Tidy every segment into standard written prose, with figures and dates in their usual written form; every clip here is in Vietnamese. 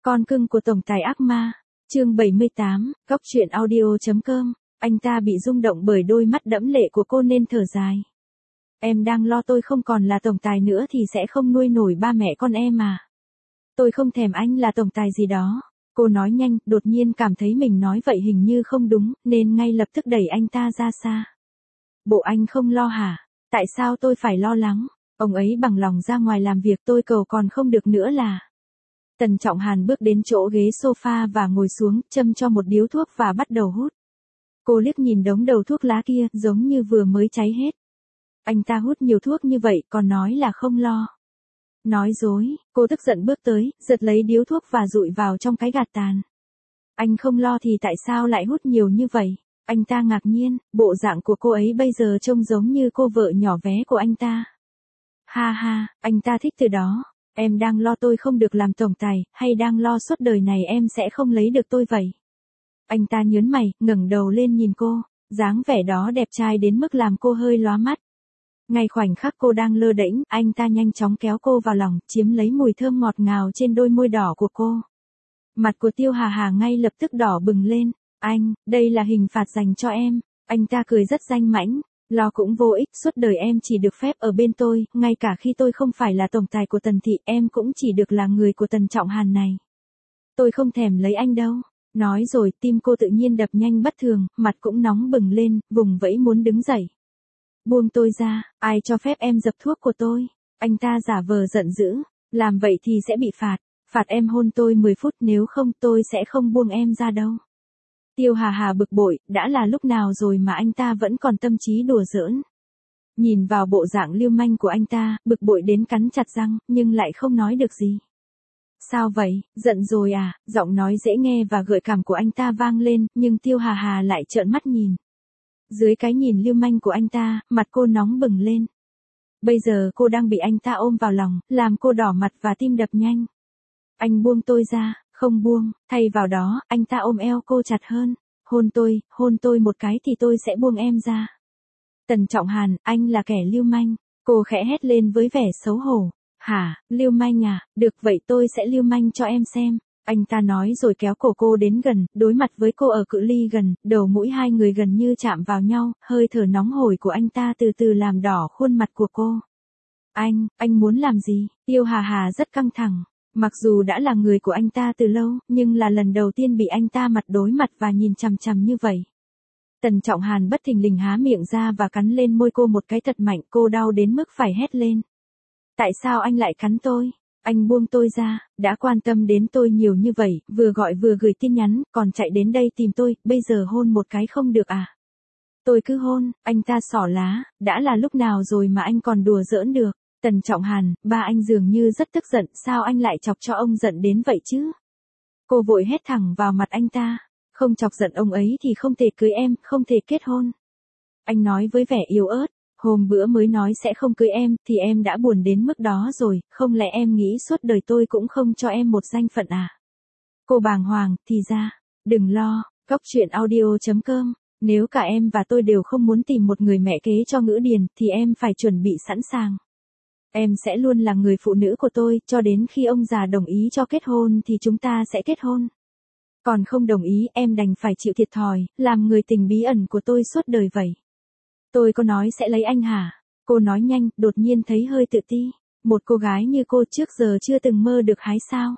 Con cưng của tổng tài ác ma. Chương 78, Góc truyện audio.com. Anh ta bị rung động bởi đôi mắt đẫm lệ của cô nên thở dài. Em đang lo tôi không còn là tổng tài nữa thì sẽ không nuôi nổi ba mẹ con em à. Tôi không thèm anh là tổng tài gì đó. Cô nói nhanh, đột nhiên cảm thấy mình nói vậy hình như không đúng, nên ngay lập tức đẩy anh ta ra xa. Bộ anh không lo hả? Tại sao tôi phải lo lắng? Ông ấy bằng lòng ra ngoài làm việc, tôi cầu còn không được nữa là. Tần Trọng Hàn bước đến chỗ ghế sofa và ngồi xuống, châm cho một điếu thuốc và bắt đầu hút. Cô liếc nhìn đống đầu thuốc lá kia, giống như vừa mới cháy hết. Anh ta hút nhiều thuốc như vậy, còn nói là không lo. Nói dối, cô tức giận bước tới, giật lấy điếu thuốc và dụi vào trong cái gạt tàn. Anh không lo thì tại sao lại hút nhiều như vậy? Anh ta ngạc nhiên, bộ dạng của cô ấy bây giờ trông giống như cô vợ nhỏ bé của anh ta. Ha ha, anh ta thích từ đó. Em đang lo tôi không được làm tổng tài, hay đang lo suốt đời này em sẽ không lấy được tôi vậy? Anh ta nhớn mày, ngẩng đầu lên nhìn cô, dáng vẻ đó đẹp trai đến mức làm cô hơi lóa mắt. Ngay khoảnh khắc cô đang lơ đễnh, anh ta nhanh chóng kéo cô vào lòng, chiếm lấy mùi thơm ngọt ngào trên đôi môi đỏ của cô. Mặt của Tiêu Hà Hà ngay lập tức đỏ bừng lên. Anh, đây là hình phạt dành cho em. Anh ta cười rất danh mãnh. Lo cũng vô ích, suốt đời em chỉ được phép ở bên tôi, ngay cả khi tôi không phải là tổng tài của Tần Thị, em cũng chỉ được là người của Tần Trọng Hàn này. Tôi không thèm lấy anh đâu. Nói rồi, tim cô tự nhiên đập nhanh bất thường, mặt cũng nóng bừng lên, vùng vẫy muốn đứng dậy. Buông tôi ra, ai cho phép em dập thuốc của tôi? Anh ta giả vờ giận dữ, làm vậy thì sẽ bị phạt, phạt em hôn tôi 10 phút, nếu không tôi sẽ không buông em ra đâu. Tiêu Hà Hà bực bội, đã là lúc nào rồi mà anh ta vẫn còn tâm trí đùa giỡn. Nhìn vào bộ dạng lưu manh của anh ta, bực bội đến cắn chặt răng, nhưng lại không nói được gì. Sao vậy, giận rồi à? Giọng nói dễ nghe và gợi cảm của anh ta vang lên, nhưng Tiêu Hà Hà lại trợn mắt nhìn. Dưới cái nhìn lưu manh của anh ta, mặt cô nóng bừng lên. Bây giờ cô đang bị anh ta ôm vào lòng, làm cô đỏ mặt và tim đập nhanh. Anh buông tôi ra. Không buông, thay vào đó, anh ta ôm eo cô chặt hơn. Hôn tôi một cái thì tôi sẽ buông em ra. Tần Trọng Hàn, anh là kẻ lưu manh. Cô khẽ hét lên với vẻ xấu hổ. Hả, lưu manh à, được vậy tôi sẽ lưu manh cho em xem. Anh ta nói rồi kéo cổ cô đến gần, đối mặt với cô ở cự ly gần, đầu mũi hai người gần như chạm vào nhau, hơi thở nóng hổi của anh ta từ từ làm đỏ khuôn mặt của cô. Anh muốn làm gì? Tiêu Hà Hà rất căng thẳng. Mặc dù đã là người của anh ta từ lâu, nhưng là lần đầu tiên bị anh ta mặt đối mặt và nhìn chằm chằm như vậy. Tần Trọng Hàn bất thình lình há miệng ra và cắn lên môi cô một cái thật mạnh, cô đau đến mức phải hét lên. Tại sao anh lại cắn tôi? Anh buông tôi ra, đã quan tâm đến tôi nhiều như vậy, vừa gọi vừa gửi tin nhắn, còn chạy đến đây tìm tôi, bây giờ hôn một cái không được à? Tôi cứ hôn, anh ta xỏ lá, đã là lúc nào rồi mà anh còn đùa giỡn được. Tần Trọng Hàn, ba anh dường như rất tức giận, sao anh lại chọc cho ông giận đến vậy chứ? Cô vội hét thẳng vào mặt anh ta, không chọc giận ông ấy thì không thể cưới em, không thể kết hôn. Anh nói với vẻ yếu ớt, hôm bữa mới nói sẽ không cưới em, thì em đã buồn đến mức đó rồi, không lẽ em nghĩ suốt đời tôi cũng không cho em một danh phận à? Cô bàng hoàng, thì ra, đừng lo, Góc truyện audio.com, nếu cả em và tôi đều không muốn tìm một người mẹ kế cho Ngữ Điền, thì em phải chuẩn bị sẵn sàng. Em sẽ luôn là người phụ nữ của tôi, cho đến khi ông già đồng ý cho kết hôn thì chúng ta sẽ kết hôn. Còn không đồng ý, em đành phải chịu thiệt thòi, làm người tình bí ẩn của tôi suốt đời vậy. Tôi có nói sẽ lấy anh hả? Cô nói nhanh, đột nhiên thấy hơi tự ti. Một cô gái như cô trước giờ chưa từng mơ được hái sao.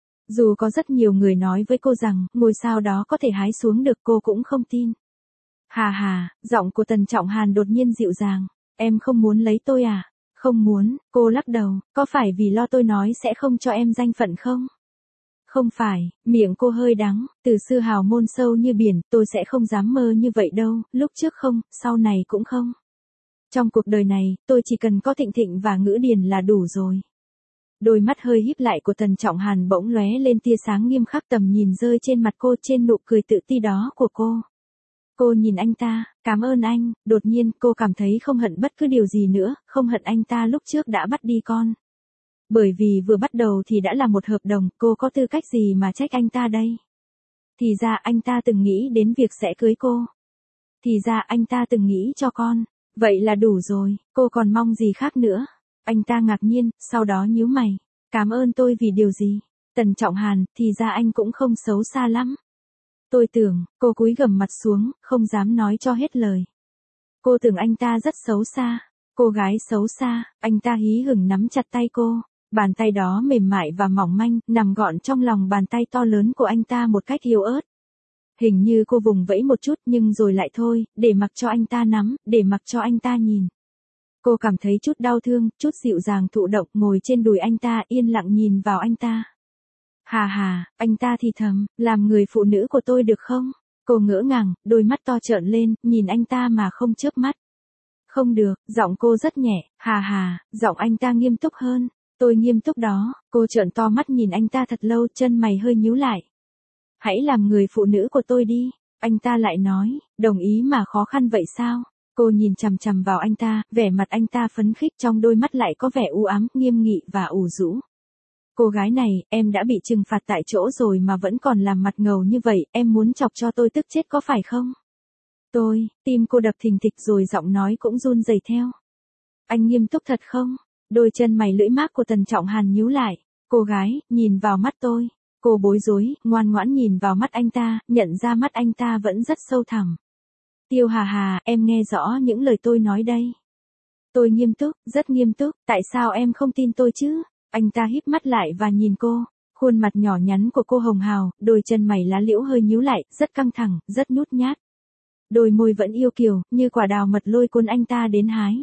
Dù có rất nhiều người nói với cô rằng, ngôi sao đó có thể hái xuống được, cô cũng không tin. Hà hà, giọng của Tần Trọng Hàn đột nhiên dịu dàng. Em không muốn lấy tôi à? Không muốn, cô lắc đầu, có phải vì lo tôi nói sẽ không cho em danh phận không? Không phải, miệng cô hơi đắng, từ xưa hào môn sâu như biển, tôi sẽ không dám mơ như vậy đâu, lúc trước không, sau này cũng không. Trong cuộc đời này, tôi chỉ cần có Thịnh Thịnh và Ngữ Điền là đủ rồi. Đôi mắt hơi híp lại của Tần Trọng Hàn bỗng lóe lên tia sáng nghiêm khắc, tầm nhìn rơi trên mặt cô, trên nụ cười tự ti đó của cô. Cô nhìn anh ta, cảm ơn anh, đột nhiên cô cảm thấy không hận bất cứ điều gì nữa, không hận anh ta lúc trước đã bắt đi con. Bởi vì vừa bắt đầu thì đã là một hợp đồng, cô có tư cách gì mà trách anh ta đây? Thì ra anh ta từng nghĩ đến việc sẽ cưới cô. Thì ra anh ta từng nghĩ cho con. Vậy là đủ rồi, cô còn mong gì khác nữa? Anh ta ngạc nhiên, sau đó nhíu mày. Cảm ơn tôi vì điều gì? Tần Trọng Hàn, thì ra anh cũng không xấu xa lắm. Tôi tưởng, cô cúi gằm mặt xuống, không dám nói cho hết lời. Cô tưởng anh ta rất xấu xa. Cô gái xấu xa, anh ta hí hửng nắm chặt tay cô. Bàn tay đó mềm mại và mỏng manh, nằm gọn trong lòng bàn tay to lớn của anh ta một cách yếu ớt. Hình như cô vùng vẫy một chút nhưng rồi lại thôi, để mặc cho anh ta nắm, để mặc cho anh ta nhìn. Cô cảm thấy chút đau thương, chút dịu dàng thụ động, ngồi trên đùi anh ta yên lặng nhìn vào anh ta. Hà hà, anh ta thì thầm, làm người phụ nữ của tôi được không? Cô ngỡ ngàng, đôi mắt to trợn lên, nhìn anh ta mà không chớp mắt. Không được, giọng cô rất nhẹ, hà hà, giọng anh ta nghiêm túc hơn. Tôi nghiêm túc đó, cô trợn to mắt nhìn anh ta thật lâu, chân mày hơi nhíu lại. Hãy làm người phụ nữ của tôi đi. Anh ta lại nói, đồng ý mà khó khăn vậy sao? Cô nhìn chằm chằm vào anh ta, vẻ mặt anh ta phấn khích, trong đôi mắt lại có vẻ u ám, nghiêm nghị và ủ rũ. Cô gái này, em đã bị trừng phạt tại chỗ rồi mà vẫn còn làm mặt ngầu như vậy, em muốn chọc cho tôi tức chết có phải không? Tim cô đập thình thịch rồi giọng nói cũng run rẩy theo. Anh nghiêm túc thật không? Đôi chân mày lưỡi mác của Tần Trọng Hàn nhíu lại. Cô gái, nhìn vào mắt tôi. Cô bối rối, ngoan ngoãn nhìn vào mắt anh ta, nhận ra mắt anh ta vẫn rất sâu thẳm. Tiêu Hà Hà, em nghe rõ những lời tôi nói đây. Tôi nghiêm túc, rất nghiêm túc, tại sao em không tin tôi chứ? Anh ta híp mắt lại và nhìn cô. Khuôn mặt nhỏ nhắn của cô hồng hào, đôi chân mày lá liễu hơi nhíu lại, rất căng thẳng, rất nhút nhát. Đôi môi vẫn yêu kiều, như quả đào mật lôi cuốn anh ta đến hái.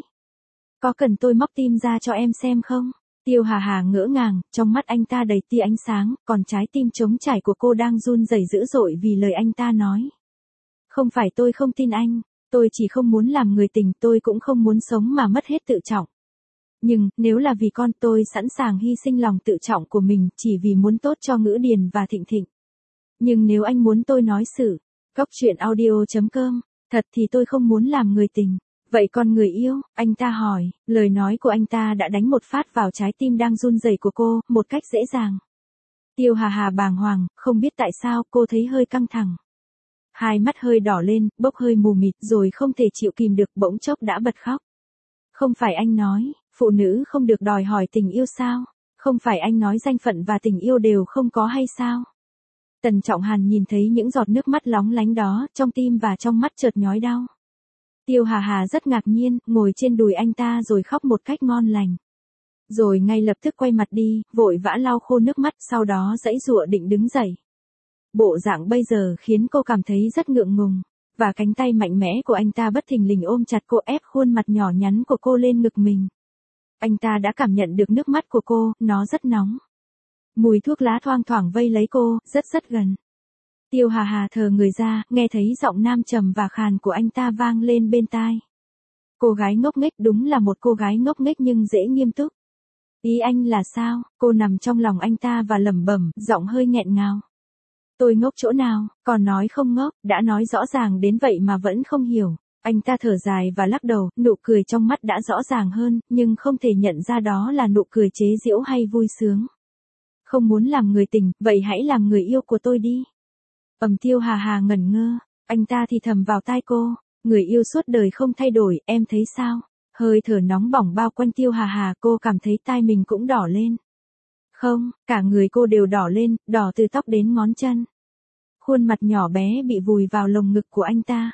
Có cần tôi móc tim ra cho em xem không? Tiêu Hà Hà ngỡ ngàng, trong mắt anh ta đầy tia ánh sáng, còn trái tim trống trải của cô đang run rẩy dữ dội vì lời anh ta nói. Không phải tôi không tin anh, tôi chỉ không muốn làm người tình, tôi cũng không muốn sống mà mất hết tự trọng. Nhưng, nếu là vì con, tôi sẵn sàng hy sinh lòng tự trọng của mình chỉ vì muốn tốt cho Ngữ Điền và Thịnh Thịnh. Nhưng nếu anh muốn tôi nói xử, Cóc truyện audio.com, thật thì tôi không muốn làm người tình. Vậy con người yêu, anh ta hỏi, lời nói của anh ta đã đánh một phát vào trái tim đang run rẩy của cô, một cách dễ dàng. Tiêu Hà Hà bàng hoàng, không biết tại sao cô thấy hơi căng thẳng. Hai mắt hơi đỏ lên, bốc hơi mù mịt rồi không thể chịu kìm được bỗng chốc đã bật khóc. Không phải anh nói, phụ nữ không được đòi hỏi tình yêu sao? Không phải anh nói danh phận và tình yêu đều không có hay sao? Tần Trọng Hàn nhìn thấy những giọt nước mắt lóng lánh đó, trong tim và trong mắt chợt nhói đau. Tiêu Hà Hà rất ngạc nhiên, ngồi trên đùi anh ta rồi khóc một cách ngon lành. Rồi ngay lập tức quay mặt đi, vội vã lau khô nước mắt, sau đó giãy giụa định đứng dậy. Bộ dạng bây giờ khiến cô cảm thấy rất ngượng ngùng, và cánh tay mạnh mẽ của anh ta bất thình lình ôm chặt cô, ép khuôn mặt nhỏ nhắn của cô lên ngực mình. Anh ta đã cảm nhận được nước mắt của cô, nó rất nóng. Mùi thuốc lá thoang thoảng vây lấy cô, rất gần. Tiêu Hà Hà thờ người ra, nghe thấy giọng nam trầm và khàn của anh ta vang lên bên tai. Cô gái ngốc nghếch, đúng là một cô gái ngốc nghếch nhưng dễ nghiêm túc. Ý anh là sao? Cô nằm trong lòng anh ta và lẩm bẩm, giọng hơi nghẹn ngào. Tôi ngốc chỗ nào, còn nói không ngốc, đã nói rõ ràng đến vậy mà vẫn không hiểu. Anh ta thở dài và lắc đầu, nụ cười trong mắt đã rõ ràng hơn, nhưng không thể nhận ra đó là nụ cười chế giễu hay vui sướng. Không muốn làm người tình, vậy hãy làm người yêu của tôi đi. Tiêu Hà Hà ngẩn ngơ, anh ta thì thầm vào tai cô, người yêu suốt đời không thay đổi, em thấy sao? Hơi thở nóng bỏng bao quanh Tiêu Hà Hà, cô cảm thấy tai mình cũng đỏ lên. Không, cả người cô đều đỏ lên, đỏ từ tóc đến ngón chân. Khuôn mặt nhỏ bé bị vùi vào lồng ngực của anh ta.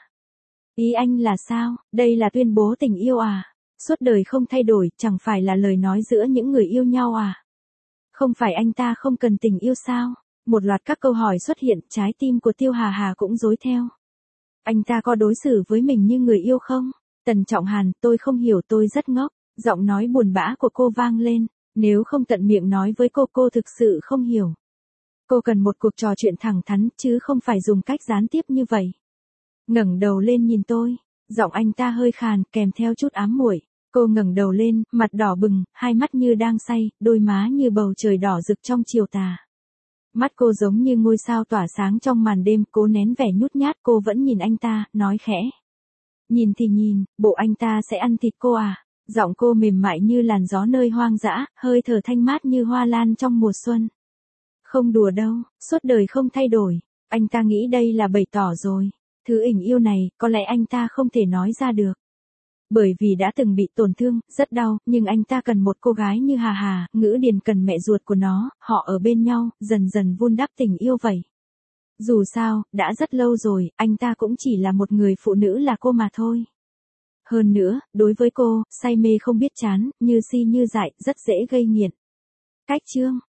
Ý anh là sao? Đây là tuyên bố tình yêu à? Suốt đời không thay đổi, chẳng phải là lời nói giữa những người yêu nhau à? Không phải anh ta không cần tình yêu sao? Một loạt các câu hỏi xuất hiện, trái tim của Tiêu Hà Hà cũng rối theo. Anh ta có đối xử với mình như người yêu không? Tần Trọng Hàn, tôi không hiểu, tôi rất ngốc. Giọng nói buồn bã của cô vang lên. Nếu không tận miệng nói với cô thực sự không hiểu. Cô cần một cuộc trò chuyện thẳng thắn, chứ không phải dùng cách gián tiếp như vậy. Ngẩng đầu lên nhìn tôi. Giọng anh ta hơi khàn, kèm theo chút ám muội. Cô ngẩng đầu lên, mặt đỏ bừng, hai mắt như đang say, đôi má như bầu trời đỏ rực trong chiều tà. Mắt cô giống như ngôi sao tỏa sáng trong màn đêm, cố nén vẻ nhút nhát, cô vẫn nhìn anh ta, nói khẽ. Nhìn thì nhìn, bộ anh ta sẽ ăn thịt cô à? Giọng cô mềm mại như làn gió nơi hoang dã, hơi thở thanh mát như hoa lan trong mùa xuân. Không đùa đâu, suốt đời không thay đổi. Anh ta nghĩ đây là bày tỏ rồi. Thứ tình yêu này, có lẽ anh ta không thể nói ra được. Bởi vì đã từng bị tổn thương, rất đau, nhưng anh ta cần một cô gái như Hà Hà, Ngữ Điền cần mẹ ruột của nó, họ ở bên nhau, dần dần vun đắp tình yêu vậy. Dù sao, đã rất lâu rồi, anh ta cũng chỉ là một người phụ nữ là cô mà thôi. Hơn nữa, đối với cô, say mê không biết chán, như si như dại, rất dễ gây nghiện. Cách chương